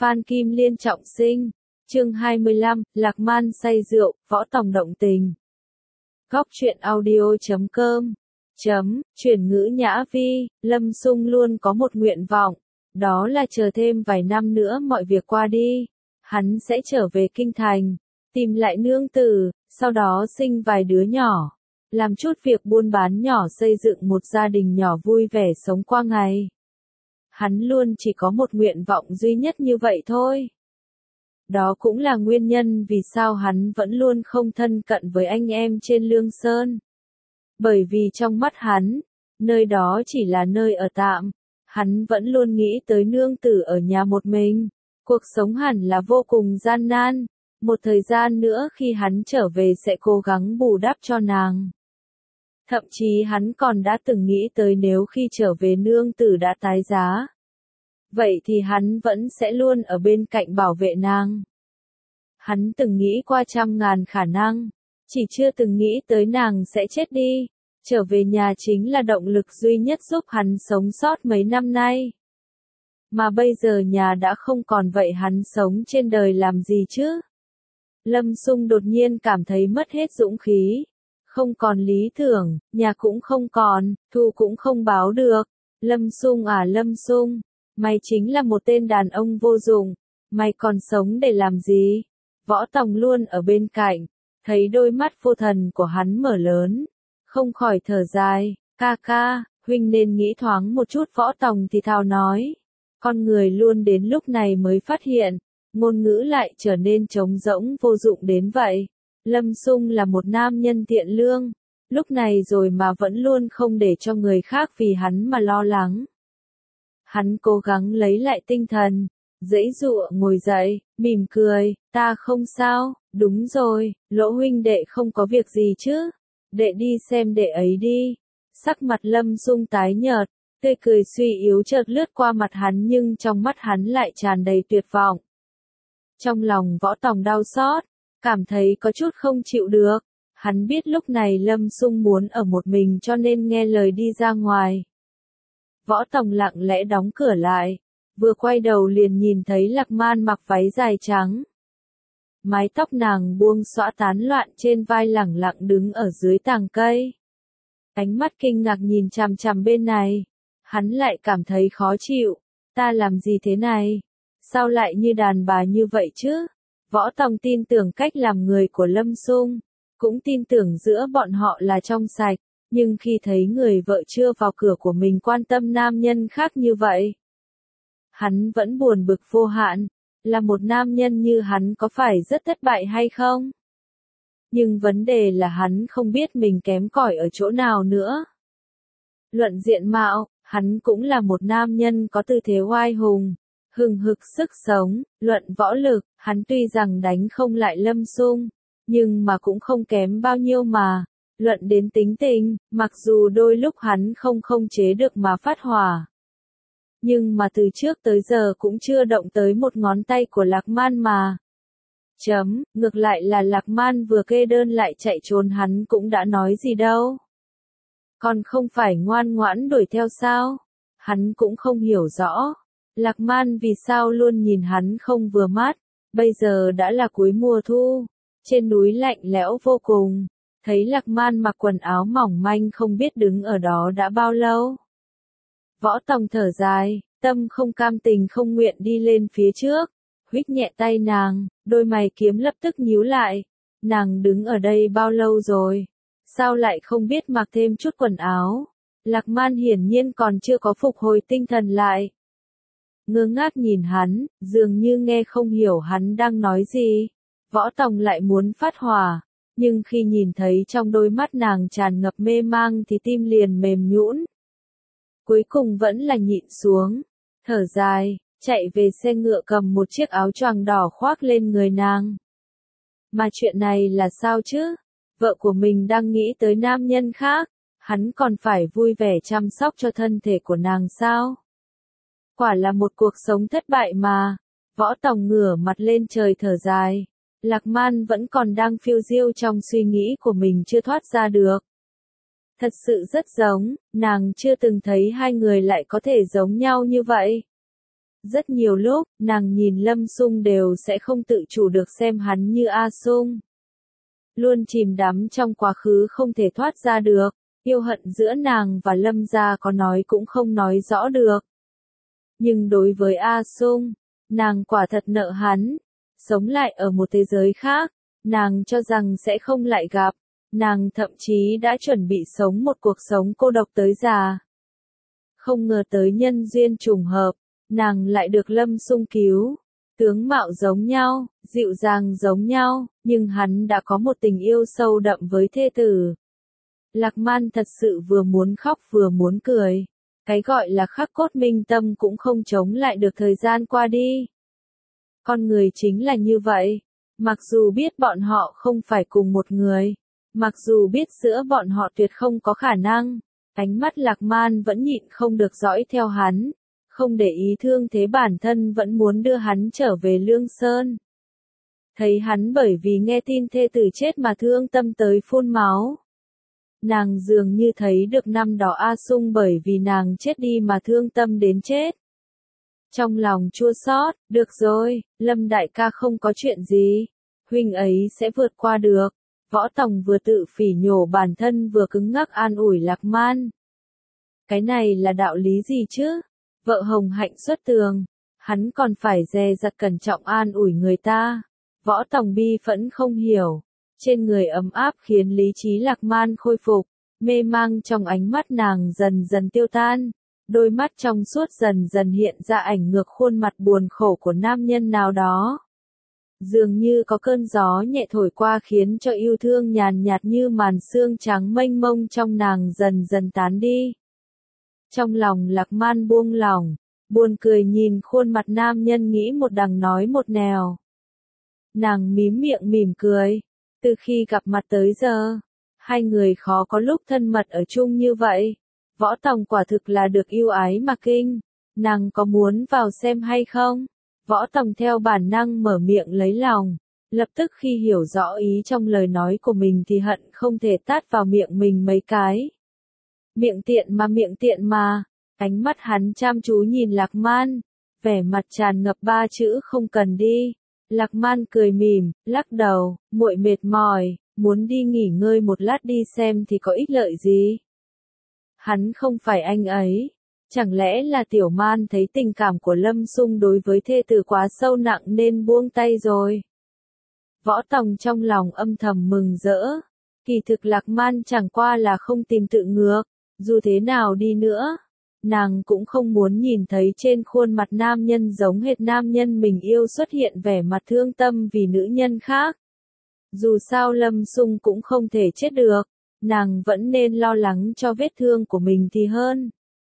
Phan Kim Liên trọng sinh. Chương 25, Lạc Man say rượu, Võ Tòng động tình. Góc truyện audio.com. Chuyển ngữ nhã vi, Lâm Sung luôn có một nguyện vọng, đó là chờ thêm vài năm nữa mọi việc qua đi, hắn sẽ trở về kinh thành, tìm lại nương tử, sau đó sinh vài đứa nhỏ, làm chút việc buôn bán nhỏ, xây dựng một gia đình nhỏ vui vẻ sống qua ngày. Hắn luôn chỉ có một nguyện vọng duy nhất như vậy thôi. Đó cũng là nguyên nhân vì sao hắn vẫn luôn không thân cận với anh em trên Lương Sơn. Bởi vì trong mắt hắn, nơi đó chỉ là nơi ở tạm, hắn vẫn luôn nghĩ tới nương tử ở nhà một mình, cuộc sống hẳn là vô cùng gian nan, một thời gian nữa khi hắn trở về sẽ cố gắng bù đắp cho nàng. Thậm chí hắn còn đã từng nghĩ tới nếu khi trở về nương tử đã tái giá. Vậy thì hắn vẫn sẽ luôn ở bên cạnh bảo vệ nàng. Hắn từng nghĩ qua trăm ngàn khả năng, chỉ chưa từng nghĩ tới nàng sẽ chết đi. Trở về nhà chính là động lực duy nhất giúp hắn sống sót mấy năm nay. Mà bây giờ nhà đã không còn, vậy hắn sống trên đời làm gì chứ? Lâm Sung đột nhiên cảm thấy mất hết dũng khí. Không còn lý tưởng, nhà cũng không còn, thù cũng không báo được. Lâm Sung à Lâm Sung, mày chính là một tên đàn ông vô dụng, mày còn sống để làm gì? Võ Tòng luôn ở bên cạnh, thấy đôi mắt vô thần của hắn mở lớn, không khỏi thở dài, ca ca, huynh nên nghĩ thoáng một chút. Võ Tòng thì thào nói, con người luôn đến lúc này mới phát hiện, ngôn ngữ lại trở nên trống rỗng vô dụng đến vậy. Lâm Sung là một nam nhân thiện lương, lúc này rồi mà vẫn luôn không để cho người khác vì hắn mà lo lắng. Hắn cố gắng lấy lại tinh thần, giãy giụa ngồi dậy, mỉm cười, ta không sao, đúng rồi, Lỗ huynh đệ không có việc gì chứ, đệ đi xem đệ ấy đi. Sắc mặt Lâm Sung tái nhợt, tươi cười suy yếu chợt lướt qua mặt hắn, nhưng trong mắt hắn lại tràn đầy tuyệt vọng. Trong lòng Võ Tòng đau xót, cảm thấy có chút không chịu được, hắn biết lúc này Lâm Sung muốn ở một mình cho nên nghe lời đi ra ngoài. Võ Tòng lặng lẽ đóng cửa lại, vừa quay đầu liền nhìn thấy Lạc Man mặc váy dài trắng. Mái tóc nàng buông xõa tán loạn trên vai, lẳng lặng đứng ở dưới tàng cây. Ánh mắt kinh ngạc nhìn chằm chằm bên này, hắn lại cảm thấy khó chịu, ta làm gì thế này? Sao lại như đàn bà như vậy chứ? Võ Tòng tin tưởng cách làm người của Lâm Sung, cũng tin tưởng giữa bọn họ là trong sạch, nhưng khi thấy người vợ chưa vào cửa của mình quan tâm nam nhân khác như vậy, hắn vẫn buồn bực vô hạn. Là một nam nhân như hắn có phải rất thất bại hay không? Nhưng vấn đề là hắn không biết mình kém cỏi ở chỗ nào nữa. Luận diện mạo, hắn cũng là một nam nhân có tư thế oai hùng, hừng hực sức sống. Luận võ lực, hắn tuy rằng đánh không lại Lâm Sung, nhưng mà cũng không kém bao nhiêu mà. Luận đến tính tình, mặc dù đôi lúc hắn không chế được mà phát hỏa, nhưng mà từ trước tới giờ cũng chưa động tới một ngón tay của Lạc Man mà. Ngược lại là Lạc Man vừa kê đơn lại chạy trốn, hắn cũng đã nói gì đâu. Còn không phải ngoan ngoãn đuổi theo sao? Hắn cũng không hiểu rõ. Lạc Man vì sao luôn nhìn hắn không vừa mắt. Bây giờ đã là cuối mùa thu, trên núi lạnh lẽo vô cùng. Thấy Lạc Man mặc quần áo mỏng manh không biết đứng ở đó đã bao lâu. Võ Tòng thở dài, tâm không cam tình không nguyện đi lên phía trước, huých nhẹ tay nàng, đôi mày kiếm lập tức nhíu lại. Nàng đứng ở đây bao lâu rồi? Sao lại không biết mặc thêm chút quần áo? Lạc Man hiển nhiên còn chưa có phục hồi tinh thần lại. Ngơ ngác nhìn hắn, dường như nghe không hiểu hắn đang nói gì. Võ Tòng lại muốn phát hỏa, nhưng khi nhìn thấy trong đôi mắt nàng tràn ngập mê mang thì tim liền mềm nhũn. Cuối cùng vẫn là nhịn xuống, thở dài, chạy về xe ngựa cầm một chiếc áo choàng đỏ khoác lên người nàng. Mà chuyện này là sao chứ? Vợ của mình đang nghĩ tới nam nhân khác, hắn còn phải vui vẻ chăm sóc cho thân thể của nàng sao? Quả là một cuộc sống thất bại mà. Võ Tòng ngửa mặt lên trời thở dài. Lạc Man vẫn còn đang phiêu diêu trong suy nghĩ của mình chưa thoát ra được. Thật sự rất giống, nàng chưa từng thấy hai người lại có thể giống nhau như vậy. Rất nhiều lúc, nàng nhìn Lâm Sung đều sẽ không tự chủ được xem hắn như A Sung. Luôn chìm đắm trong quá khứ không thể thoát ra được, yêu hận giữa nàng và Lâm gia có nói cũng không nói rõ được. Nhưng đối với A Sung, nàng quả thật nợ hắn, sống lại ở một thế giới khác, nàng cho rằng sẽ không lại gặp, nàng thậm chí đã chuẩn bị sống một cuộc sống cô độc tới già. Không ngờ tới nhân duyên trùng hợp, nàng lại được Lâm Sung cứu. Tướng mạo giống nhau, dịu dàng giống nhau, nhưng hắn đã có một tình yêu sâu đậm với thê tử. Lạc Man thật sự vừa muốn khóc vừa muốn cười. Cái gọi là khắc cốt minh tâm cũng không chống lại được thời gian qua đi. Con người chính là như vậy. Mặc dù biết bọn họ không phải cùng một người, mặc dù biết giữa bọn họ tuyệt không có khả năng, ánh mắt Lạc Man vẫn nhịn không được dõi theo hắn, không để ý thương thế bản thân vẫn muốn đưa hắn trở về Lương Sơn. Thấy hắn bởi vì nghe tin thê tử chết mà thương tâm tới phun máu. Nàng dường như thấy được năm đó A Sung bởi vì nàng chết đi mà thương tâm đến chết. Trong lòng chua xót, được rồi, Lâm đại ca không có chuyện gì, huynh ấy sẽ vượt qua được. Võ Tòng vừa tự phỉ nhổ bản thân vừa cứng ngắc an ủi Lạc Man. Cái này là đạo lý gì chứ? Vợ Hồng Hạnh xuất tường, hắn còn phải dè dặt cẩn trọng an ủi người ta. Võ Tòng bi phẫn không hiểu, trên người ấm áp khiến lý trí Lạc Man khôi phục, mê mang trong ánh mắt nàng dần dần tiêu tan, đôi mắt trong suốt dần dần hiện ra ảnh ngược khuôn mặt buồn khổ của nam nhân nào đó. Dường như có cơn gió nhẹ thổi qua khiến cho yêu thương nhàn nhạt như màn sương trắng mênh mông trong nàng dần dần tán đi. Trong lòng Lạc Man buông lỏng, buồn cười nhìn khuôn mặt nam nhân nghĩ một đằng nói một nẻo. Nàng mím miệng mỉm cười, từ khi gặp mặt tới giờ, hai người khó có lúc thân mật ở chung như vậy. Võ Tòng quả thực là được yêu ái mà kinh, nàng có muốn vào xem hay không? Võ Tòng theo bản năng mở miệng lấy lòng, lập tức khi hiểu rõ ý trong lời nói của mình thì hận không thể tát vào miệng mình mấy cái. Miệng tiện mà, ánh mắt hắn chăm chú nhìn Lạc Man, vẻ mặt tràn ngập ba chữ không cần đi. Lạc Man cười mỉm, lắc đầu, muội mệt mỏi, muốn đi nghỉ ngơi một lát đi xem thì có ích lợi gì. Hắn không phải anh ấy. Chẳng lẽ là Tiểu Man thấy tình cảm của Lâm Sung đối với thê tử quá sâu nặng nên buông tay rồi. Võ Tòng trong lòng âm thầm mừng rỡ. Kỳ thực Lạc Man chẳng qua là không tìm tự ngược. Dù thế nào đi nữa, nàng cũng không muốn nhìn thấy trên khuôn mặt nam nhân giống hệt nam nhân mình yêu xuất hiện vẻ mặt thương tâm vì nữ nhân khác. Dù sao Lâm Sung cũng không thể chết được, nàng vẫn nên lo lắng cho vết thương của mình thì hơn.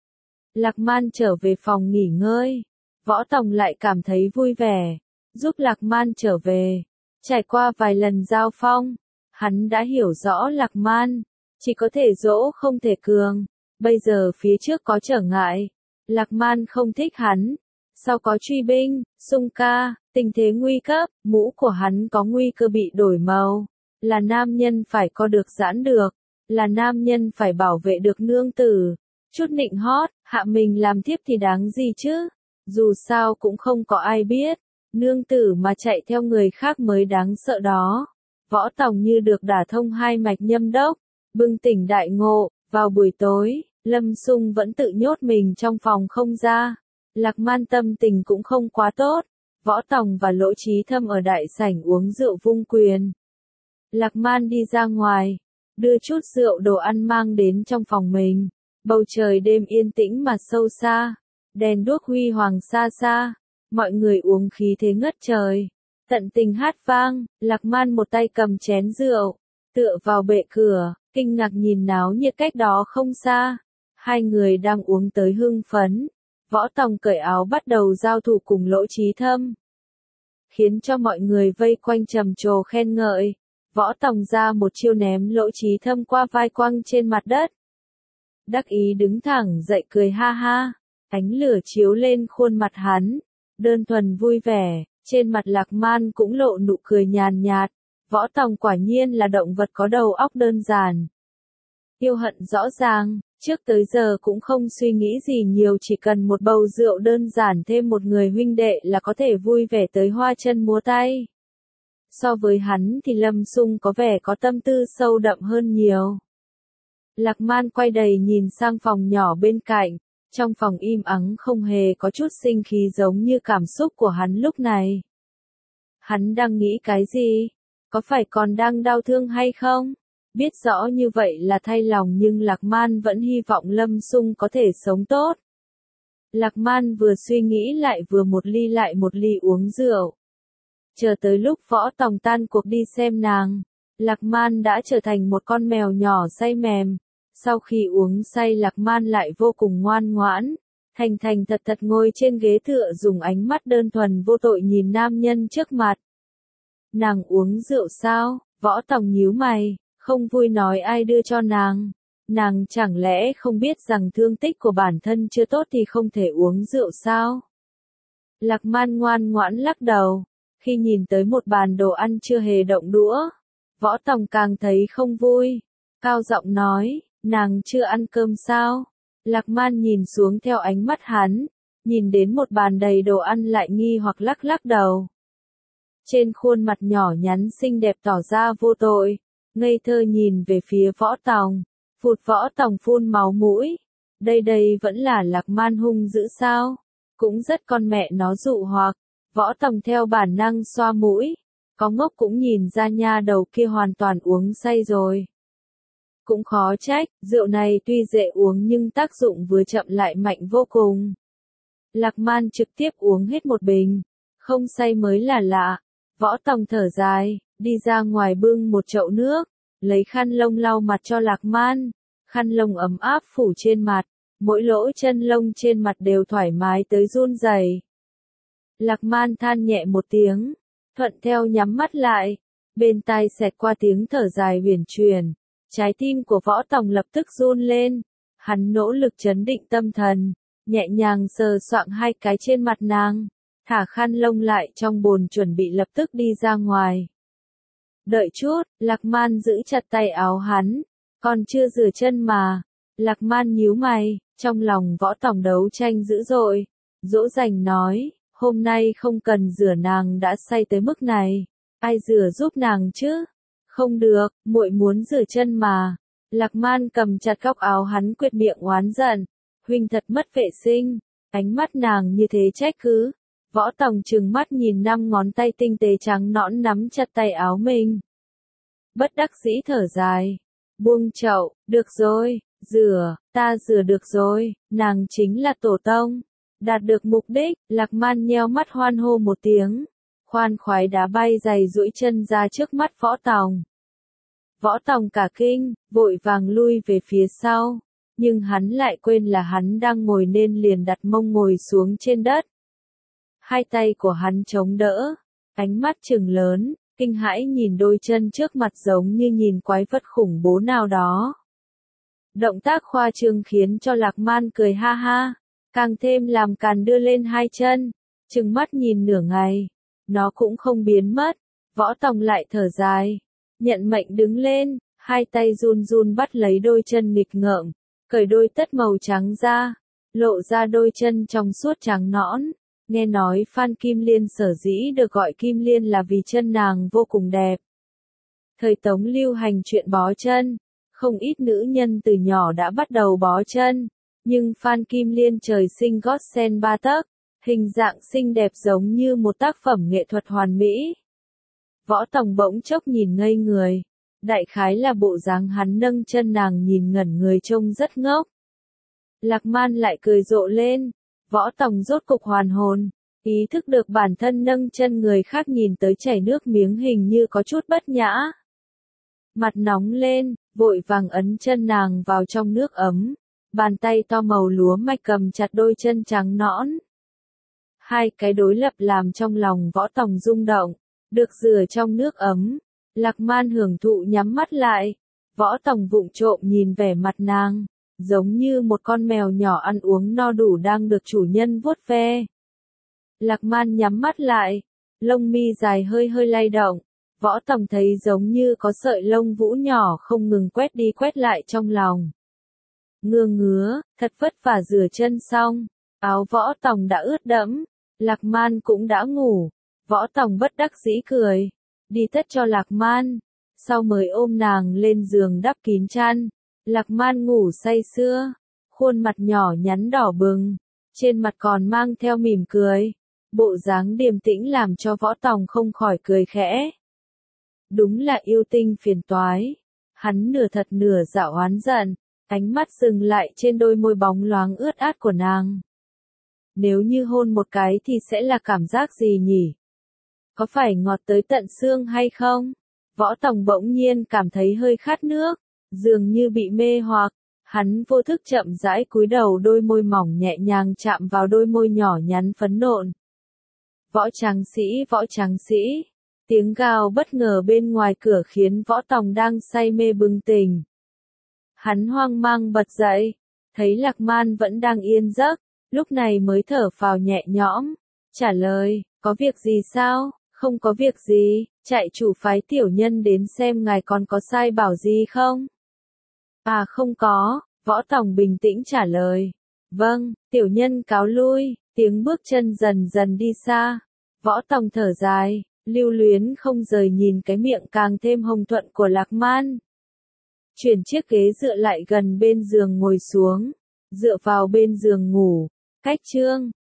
Lạc Man trở về phòng nghỉ ngơi, Võ Tòng lại cảm thấy vui vẻ, giúp Lạc Man trở về. Trải qua vài lần giao phong, hắn đã hiểu rõ Lạc Man, chỉ có thể dỗ không thể cường, bây giờ phía trước có trở ngại, Lạc Man không thích hắn, sau có truy binh, Sung ca, tình thế nguy cấp, mũ của hắn có nguy cơ bị đổi màu, là nam nhân phải co được giãn được, là nam nhân phải bảo vệ được nương tử. Chút nịnh hót, hạ mình làm thiếp thì đáng gì chứ? Dù sao cũng không có ai biết, nương tử mà chạy theo người khác mới đáng sợ đó. Võ Tòng như được đả thông hai mạch nhâm đốc, bừng tỉnh đại ngộ, vào buổi tối, Lâm Sung vẫn tự nhốt mình trong phòng không ra. Lạc Man tâm tình cũng không quá tốt, Võ Tòng và Lỗ Chí Thâm ở đại sảnh uống rượu vung quyền. Lạc Man đi ra ngoài, đưa chút rượu đồ ăn mang đến trong phòng mình. Bầu trời đêm yên tĩnh mà sâu xa, đèn đuốc huy hoàng xa xa, mọi người uống khí thế ngất trời, tận tình hát vang. Lạc Man một tay cầm chén rượu, tựa vào bệ cửa, kinh ngạc nhìn náo nhiệt cách đó không xa. Hai người đang uống tới hưng phấn, Võ Tòng cởi áo bắt đầu giao thủ cùng Lỗ Chí Thâm, khiến cho mọi người vây quanh trầm trồ khen ngợi. Võ Tòng ra một chiêu ném Lỗ Chí Thâm qua vai quăng trên mặt đất. Đắc ý đứng thẳng dậy cười ha ha, ánh lửa chiếu lên khuôn mặt hắn, đơn thuần vui vẻ, trên mặt Lạc Man cũng lộ nụ cười nhàn nhạt. Võ Tòng quả nhiên là động vật có đầu óc đơn giản. Yêu hận rõ ràng, Trước tới giờ cũng không suy nghĩ gì nhiều, chỉ cần một bầu rượu đơn giản thêm một người huynh đệ là có thể vui vẻ tới hoa chân múa tay. So với hắn thì Lâm Sung có vẻ có tâm tư sâu đậm hơn nhiều. Lạc Man quay đầy nhìn sang phòng nhỏ bên cạnh, trong phòng im ắng không hề có chút sinh khí giống như cảm xúc của hắn lúc này. Hắn đang nghĩ cái gì? Có phải còn đang đau thương hay không? Biết rõ như vậy là thay lòng nhưng Lạc Man vẫn hy vọng Lâm Sung có thể sống tốt. Lạc Man vừa suy nghĩ lại vừa một ly uống rượu. Chờ tới lúc Võ Tòng tan cuộc đi xem nàng, Lạc Man đã trở thành một con mèo nhỏ say mềm. Sau khi uống say Lạc Man lại vô cùng ngoan ngoãn, thành thành thật thật ngồi trên ghế tựa dùng ánh mắt đơn thuần vô tội nhìn nam nhân trước mặt. Nàng uống rượu sao? Võ Tòng nhíu mày, không vui nói ai đưa cho nàng. Nàng chẳng lẽ không biết rằng thương tích của bản thân chưa tốt thì không thể uống rượu sao? Lạc Man ngoan ngoãn lắc đầu, khi nhìn tới một bàn đồ ăn chưa hề động đũa, Võ Tòng càng thấy không vui, cao giọng nói, nàng chưa ăn cơm sao? Lạc Man nhìn xuống theo ánh mắt hắn, nhìn đến một bàn đầy đồ ăn lại nghi hoặc lắc lắc đầu. Trên khuôn mặt nhỏ nhắn xinh đẹp tỏ ra vô tội, ngây thơ nhìn về phía Võ Tòng, phụt. Võ Tòng phun máu mũi. Đây vẫn là Lạc Man hung dữ sao? Cũng rất con mẹ nó dụ hoặc. Võ Tòng theo bản năng xoa mũi, có ngốc cũng nhìn ra nha đầu kia hoàn toàn uống say rồi. Cũng khó trách, rượu này tuy dễ uống nhưng tác dụng vừa chậm lại mạnh vô cùng. Lạc Man trực tiếp uống hết một bình, không say mới là lạ. Võ Tòng thở dài, đi ra ngoài bưng một chậu nước, lấy khăn lông lau mặt cho Lạc Man. Khăn lông ấm áp phủ trên mặt, mỗi lỗ chân lông trên mặt đều thoải mái tới run rẩy. Lạc Man than nhẹ một tiếng, thuận theo nhắm mắt lại, bên tai xẹt qua tiếng thở dài huyền truyền. Trái tim của Võ Tòng lập tức run lên, hắn nỗ lực trấn định tâm thần, nhẹ nhàng sờ soạng hai cái trên mặt nàng, thả khăn lông lại trong bồn chuẩn bị lập tức đi ra ngoài. Đợi chút, Lạc Man giữ chặt tay áo hắn, còn chưa rửa chân mà. Lạc Man nhíu mày, trong lòng Võ Tòng đấu tranh dữ dội, dỗ dành nói, hôm nay không cần rửa, nàng đã say tới mức này, ai rửa giúp nàng chứ? Không được, muội muốn rửa chân mà. Lạc Man cầm chặt góc áo hắn quệt miệng oán giận, huynh thật mất vệ sinh. Ánh mắt nàng như thế trách cứ. Võ Tòng trừng mắt nhìn 5 ngón tay tinh tế trắng nõn nắm chặt tay áo mình. Bất đắc dĩ thở dài, buông chậu, được rồi, rửa, ta rửa được rồi, nàng chính là tổ tông. Đạt được mục đích, Lạc Man nheo mắt hoan hô một tiếng, khoan khoái đá bay giày duỗi chân ra trước mắt Võ Tòng. Võ Tòng cả kinh, vội vàng lui về phía sau, nhưng hắn lại quên là hắn đang ngồi nên liền đặt mông ngồi xuống trên đất. Hai tay của hắn chống đỡ, ánh mắt trừng lớn, kinh hãi nhìn đôi chân trước mặt giống như nhìn quái vật khủng bố nào đó. Động tác khoa trương khiến cho Lạc Man cười ha ha, càng thêm làm càn đưa lên hai chân, trừng mắt nhìn nửa ngày, nó cũng không biến mất. Võ Tòng lại thở dài, nhận mệnh đứng lên, hai tay run run bắt lấy đôi chân nghịch ngợm, cởi đôi tất màu trắng ra, lộ ra đôi chân trong suốt trắng nõn. Nghe nói Phan Kim Liên sở dĩ được gọi Kim Liên là vì chân nàng vô cùng đẹp. Thời Tống lưu hành chuyện bó chân, không ít nữ nhân từ nhỏ đã bắt đầu bó chân, nhưng Phan Kim Liên trời sinh gót sen 3 tấc, hình dạng xinh đẹp giống như một tác phẩm nghệ thuật hoàn mỹ. Võ Tòng bỗng chốc nhìn ngây người, đại khái là bộ dáng hắn nâng chân nàng nhìn ngẩn người trông rất ngốc. Lạc Man lại cười rộ lên. Võ Tòng rốt cục hoàn hồn, ý thức được bản thân nâng chân người khác nhìn tới chảy nước miếng hình như có chút bất nhã. Mặt nóng lên, vội vàng ấn chân nàng vào trong nước ấm, bàn tay to màu lúa mạch cầm chặt đôi chân trắng nõn. Hai cái đối lập làm trong lòng Võ Tòng rung động, được rửa trong nước ấm, Lạc Man hưởng thụ nhắm mắt lại, Võ Tòng vụng trộm nhìn vẻ mặt nàng, giống như một con mèo nhỏ ăn uống no đủ đang được chủ nhân vuốt ve. Lạc Man nhắm mắt lại, lông mi dài hơi hơi lay động, Võ Tòng thấy giống như có sợi lông vũ nhỏ không ngừng quét đi quét lại trong lòng. ngứa, thật vất vả rửa chân xong, áo Võ Tòng đã ướt đẫm, Lạc Man cũng đã ngủ, Võ Tòng bất đắc dĩ cười, đi tất cho Lạc Man, sau mới ôm nàng lên giường đắp kín chăn, Lạc Man ngủ say sưa, khuôn mặt nhỏ nhắn đỏ bừng, trên mặt còn mang theo mỉm cười, bộ dáng điềm tĩnh làm cho Võ Tòng không khỏi cười khẽ. Đúng là yêu tinh phiền toái, hắn nửa thật nửa giả oán giận, ánh mắt dừng lại trên đôi môi bóng loáng ướt át của nàng. Nếu như hôn một cái thì sẽ là cảm giác gì nhỉ? Có phải ngọt tới tận xương hay không? Võ Tòng bỗng nhiên cảm thấy hơi khát nước, dường như bị mê hoặc, hắn vô thức chậm rãi cúi đầu, đôi môi mỏng nhẹ nhàng chạm vào đôi môi nhỏ nhắn phấn nộn. Võ tráng sĩ, tiếng gào bất ngờ bên ngoài cửa khiến Võ Tòng đang say mê bừng tỉnh. Hắn hoang mang bật dậy, thấy Lạc Man vẫn đang yên giấc, lúc này mới thở phào nhẹ nhõm, trả lời, có việc gì sao? Không có việc gì, trại chủ phái tiểu nhân đến xem ngài còn có sai bảo gì không? À không có, Võ Tòng bình tĩnh trả lời. Vâng, tiểu nhân cáo lui, tiếng bước chân dần dần đi xa. Võ Tòng thở dài, lưu luyến không rời nhìn cái miệng càng thêm hồng thuận của Lạc Man. Chuyển chiếc ghế dựa lại gần bên giường ngồi xuống, dựa vào bên giường ngủ, cách chương